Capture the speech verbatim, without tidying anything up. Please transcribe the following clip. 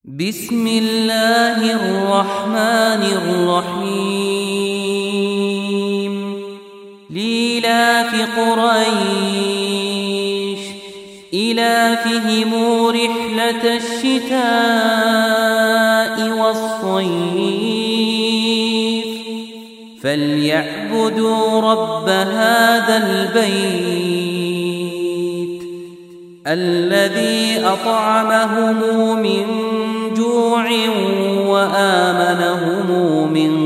بسم الله الرحمن الرحيم لإيلاف قريش إيلافهم رحلة الشتاء والصيف فليعبدوا رب هذا البيت الذي أطعمهم من جوع وآمنهم من